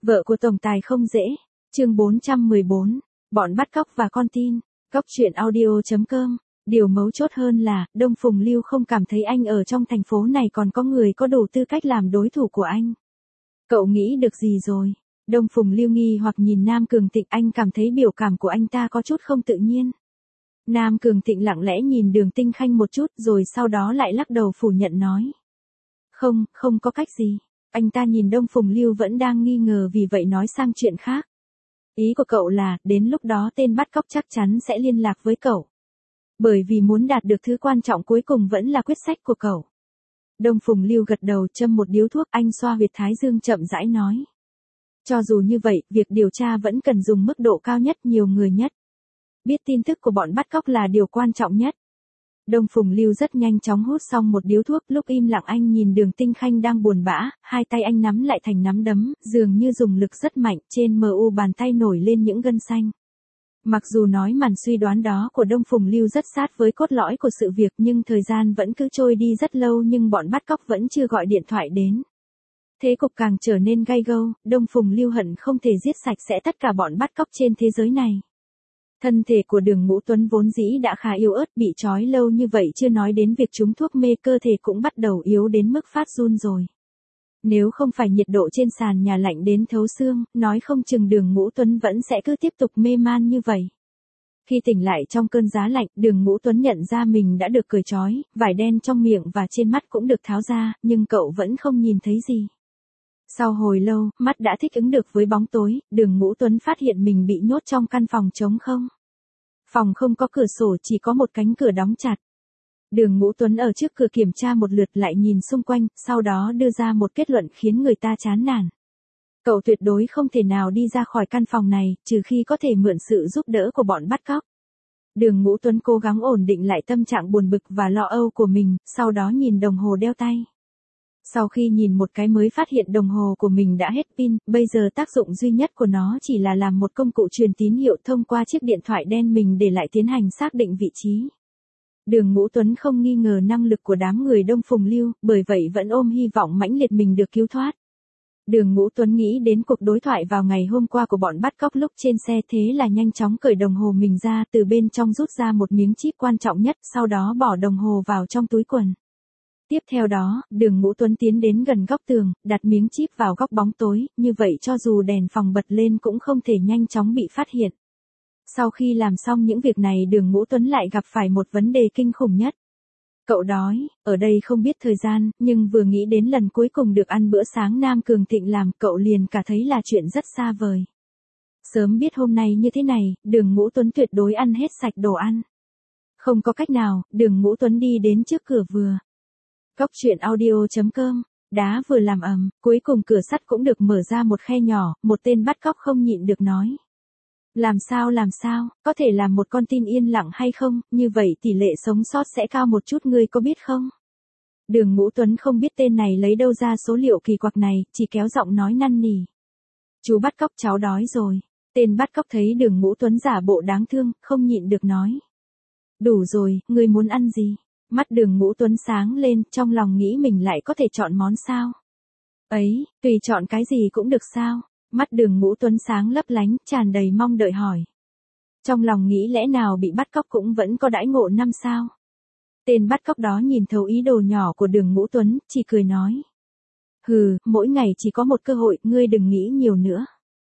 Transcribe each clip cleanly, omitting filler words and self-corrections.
Vợ của tổng tài không dễ. Chương 414. Bọn bắt cóc và con tin. Cóc truyện audio.com. Điều mấu chốt hơn là, Đông Phùng Lưu không cảm thấy anh ở trong thành phố này còn có người có đủ tư cách làm đối thủ của anh. Cậu nghĩ được gì rồi? Đông Phùng Lưu nghi hoặc nhìn Nam Cường Tịnh, anh cảm thấy biểu cảm của anh ta có chút không tự nhiên. Nam Cường Tịnh lặng lẽ nhìn Đường Tinh Khanh một chút rồi sau đó lại lắc đầu phủ nhận nói. Không có cách gì. Anh ta nhìn Đông Phùng Lưu vẫn đang nghi ngờ vì vậy nói sang chuyện khác. Ý của cậu là, đến lúc đó tên bắt cóc chắc chắn sẽ liên lạc với cậu. Bởi vì muốn đạt được thứ quan trọng cuối cùng vẫn là quyết sách của cậu. Đông Phùng Lưu gật đầu châm một điếu thuốc, anh xoa huyệt thái dương chậm rãi nói. Cho dù như vậy, việc điều tra vẫn cần dùng mức độ cao nhất, nhiều người nhất. Biết tin tức của bọn bắt cóc là điều quan trọng nhất. Đông Phùng Lưu rất nhanh chóng hút xong một điếu thuốc, lúc im lặng anh nhìn Đường Tinh Khanh đang buồn bã, hai tay anh nắm lại thành nắm đấm, dường như dùng lực rất mạnh, trên mu bàn tay nổi lên những gân xanh. Mặc dù nói màn suy đoán đó của Đông Phùng Lưu rất sát với cốt lõi của sự việc nhưng thời gian vẫn cứ trôi đi rất lâu nhưng bọn bắt cóc vẫn chưa gọi điện thoại đến. Thế cục càng trở nên gay gâu, Đông Phùng Lưu hận không thể giết sạch sẽ tất cả bọn bắt cóc trên thế giới này. Thân thể của Đường Ngũ Tuấn vốn dĩ đã khá yếu ớt, bị trói lâu như vậy chưa nói đến việc trúng thuốc mê, cơ thể cũng bắt đầu yếu đến mức phát run rồi. Nếu không phải nhiệt độ trên sàn nhà lạnh đến thấu xương, nói không chừng Đường Ngũ Tuấn vẫn sẽ cứ tiếp tục mê man như vậy. Khi tỉnh lại trong cơn giá lạnh, Đường Ngũ Tuấn nhận ra mình đã được cởi trói, vải đen trong miệng và trên mắt cũng được tháo ra, nhưng cậu vẫn không nhìn thấy gì. Sau hồi lâu, mắt đã thích ứng được với bóng tối, Đường Ngũ Tuấn phát hiện mình bị nhốt trong căn phòng trống không. Phòng không có cửa sổ, chỉ có một cánh cửa đóng chặt. Đường Ngũ Tuấn ở trước cửa kiểm tra một lượt lại nhìn xung quanh, sau đó đưa ra một kết luận khiến người ta chán nản. Cậu tuyệt đối không thể nào đi ra khỏi căn phòng này, trừ khi có thể mượn sự giúp đỡ của bọn bắt cóc. Đường Ngũ Tuấn cố gắng ổn định lại tâm trạng buồn bực và lo âu của mình, sau đó nhìn đồng hồ đeo tay. Sau khi nhìn một cái mới phát hiện đồng hồ của mình đã hết pin, bây giờ tác dụng duy nhất của nó chỉ là làm một công cụ truyền tín hiệu thông qua chiếc điện thoại đen mình để lại tiến hành xác định vị trí. Đường Ngũ Tuấn không nghi ngờ năng lực của đám người Đông Phùng Lưu, bởi vậy vẫn ôm hy vọng mãnh liệt mình được cứu thoát. Đường Ngũ Tuấn nghĩ đến cuộc đối thoại vào ngày hôm qua của bọn bắt cóc lúc trên xe, thế là nhanh chóng cởi đồng hồ mình ra, từ bên trong rút ra một miếng chip quan trọng nhất, sau đó bỏ đồng hồ vào trong túi quần. Tiếp theo đó, Đường Ngũ Tuấn tiến đến gần góc tường, đặt miếng chip vào góc bóng tối, như vậy cho dù đèn phòng bật lên cũng không thể nhanh chóng bị phát hiện. Sau khi làm xong những việc này, Đường Ngũ Tuấn lại gặp phải một vấn đề kinh khủng nhất. Cậu đói, ở đây không biết thời gian, nhưng vừa nghĩ đến lần cuối cùng được ăn bữa sáng Nam Cường Thịnh làm, cậu liền cả thấy là chuyện rất xa vời. Sớm biết hôm nay như thế này, Đường Ngũ Tuấn tuyệt đối ăn hết sạch đồ ăn. Không có cách nào, Đường Ngũ Tuấn đi đến trước cửa vừa. Cóc truyện audio.com. Đá vừa làm ầm, cuối cùng cửa sắt cũng được mở ra một khe nhỏ, một tên bắt cóc không nhịn được nói. Làm sao, có thể làm một con tin yên lặng hay không, như vậy tỷ lệ sống sót sẽ cao một chút, ngươi có biết không? Đường Ngũ Tuấn không biết tên này lấy đâu ra số liệu kỳ quặc này, chỉ kéo giọng nói năn nỉ. Chú bắt cóc, cháu đói rồi. Tên bắt cóc thấy Đường Ngũ Tuấn giả bộ đáng thương, không nhịn được nói. Đủ rồi, ngươi muốn ăn gì? Mắt Đường Ngũ Tuấn sáng lên, trong lòng nghĩ mình lại có thể chọn món sao? Ấy, tùy chọn cái gì cũng được sao? Mắt Đường Ngũ Tuấn sáng lấp lánh, tràn đầy mong đợi hỏi. Trong lòng nghĩ lẽ nào bị bắt cóc cũng vẫn có đãi ngộ 5 sao? Tên bắt cóc đó nhìn thấu ý đồ nhỏ của Đường Ngũ Tuấn, chỉ cười nói. Hừ, mỗi ngày chỉ có một cơ hội, ngươi đừng nghĩ nhiều nữa.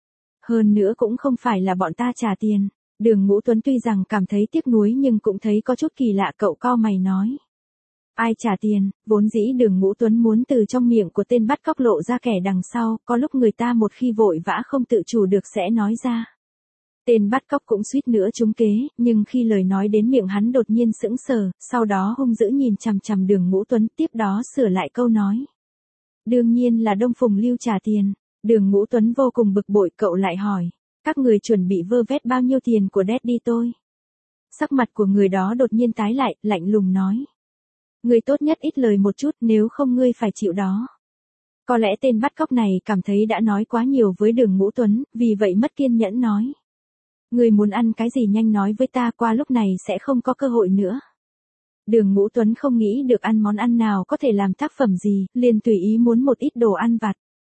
Hơn nữa cũng không phải là bọn ta trả tiền. Đường Ngũ Tuấn tuy rằng cảm thấy tiếc nuối nhưng cũng thấy có chút kỳ lạ, cậu cau mày nói. Ai trả tiền? Vốn dĩ Đường Ngũ Tuấn muốn từ trong miệng của tên bắt cóc lộ ra kẻ đằng sau, có lúc người ta một khi vội vã không tự chủ được sẽ nói ra. Tên bắt cóc cũng suýt nữa trúng kế, nhưng khi lời nói đến miệng hắn đột nhiên sững sờ, sau đó hung dữ nhìn chằm chằm Đường Ngũ Tuấn, tiếp đó sửa lại câu nói. Đương nhiên là Đông Phùng Lưu trả tiền. Đường Ngũ Tuấn vô cùng bực bội, cậu lại hỏi. Các người chuẩn bị vơ vét bao nhiêu tiền của Daddy tôi? Sắc mặt của người đó đột nhiên tái lại, lạnh lùng nói. Ngươi tốt nhất ít lời một chút, nếu không ngươi phải chịu đó. Có lẽ tên bắt cóc này cảm thấy đã nói quá nhiều với Đường Ngũ Tuấn, vì vậy mất kiên nhẫn nói. Ngươi muốn ăn cái gì nhanh nói với ta, qua lúc này sẽ không có cơ hội nữa. Đường Ngũ Tuấn không nghĩ được ăn món ăn nào có thể làm tác phẩm gì, liền tùy ý muốn một ít đồ ăn vặt.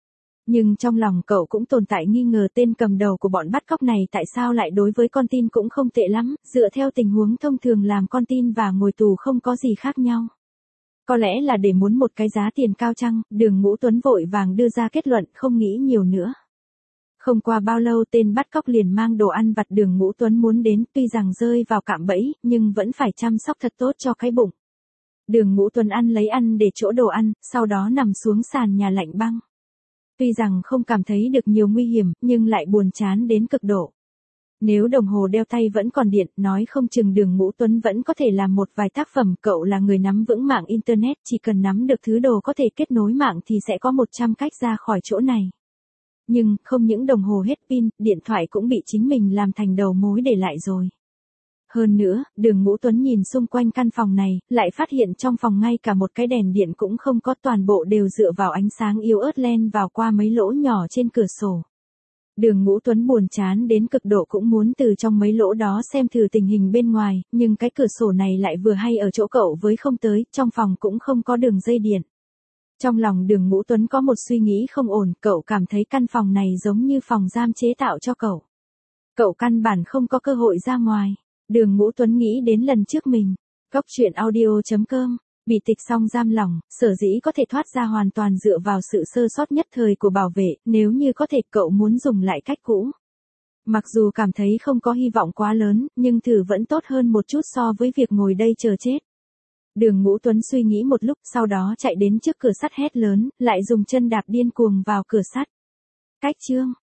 Nhưng trong lòng cậu cũng tồn tại nghi ngờ tên cầm đầu của bọn bắt cóc này tại sao lại đối với con tin cũng không tệ lắm, dựa theo tình huống thông thường làm con tin và ngồi tù không có gì khác nhau. Có lẽ là để muốn một cái giá tiền cao chăng, Đường Ngũ Tuấn vội vàng đưa ra kết luận không nghĩ nhiều nữa. Không qua bao lâu tên bắt cóc liền mang đồ ăn vặt Đường Ngũ Tuấn muốn đến, tuy rằng rơi vào cạm bẫy, nhưng vẫn phải chăm sóc thật tốt cho cái bụng. Đường Ngũ Tuấn ăn lấy ăn để chỗ đồ ăn, sau đó nằm xuống sàn nhà lạnh băng. Tuy rằng không cảm thấy được nhiều nguy hiểm, nhưng lại buồn chán đến cực độ. Nếu đồng hồ đeo tay vẫn còn điện, nói không chừng Đường Ngũ Tuấn vẫn có thể làm một vài tác phẩm. Cậu là người nắm vững mạng Internet, chỉ cần nắm được thứ đồ có thể kết nối mạng thì sẽ có 100 cách ra khỏi chỗ này. Nhưng, không những đồng hồ hết pin, điện thoại cũng bị chính mình làm thành đầu mối để lại rồi. Hơn nữa, Đường Ngũ Tuấn nhìn xung quanh căn phòng này, lại phát hiện trong phòng ngay cả một cái đèn điện cũng không có, toàn bộ đều dựa vào ánh sáng yếu ớt len vào qua mấy lỗ nhỏ trên cửa sổ. Đường Ngũ Tuấn buồn chán đến cực độ cũng muốn từ trong mấy lỗ đó xem thử tình hình bên ngoài, nhưng cái cửa sổ này lại vừa hay ở chỗ cậu với không tới, trong phòng cũng không có đường dây điện. Trong lòng Đường Ngũ Tuấn có một suy nghĩ không ổn, cậu cảm thấy căn phòng này giống như phòng giam chế tạo cho cậu. Cậu căn bản không có cơ hội ra ngoài. Đường Ngũ Tuấn nghĩ đến lần trước mình, Cóc Truyện Audio.com, bị tịch xong giam lỏng, sở dĩ có thể thoát ra hoàn toàn dựa vào sự sơ sót nhất thời của bảo vệ, nếu như có thể cậu muốn dùng lại cách cũ. Mặc dù cảm thấy không có hy vọng quá lớn, nhưng thử vẫn tốt hơn một chút so với việc ngồi đây chờ chết. Đường Ngũ Tuấn suy nghĩ một lúc, sau đó chạy đến trước cửa sắt hét lớn, lại dùng chân đạp điên cuồng vào cửa sắt. Cách chương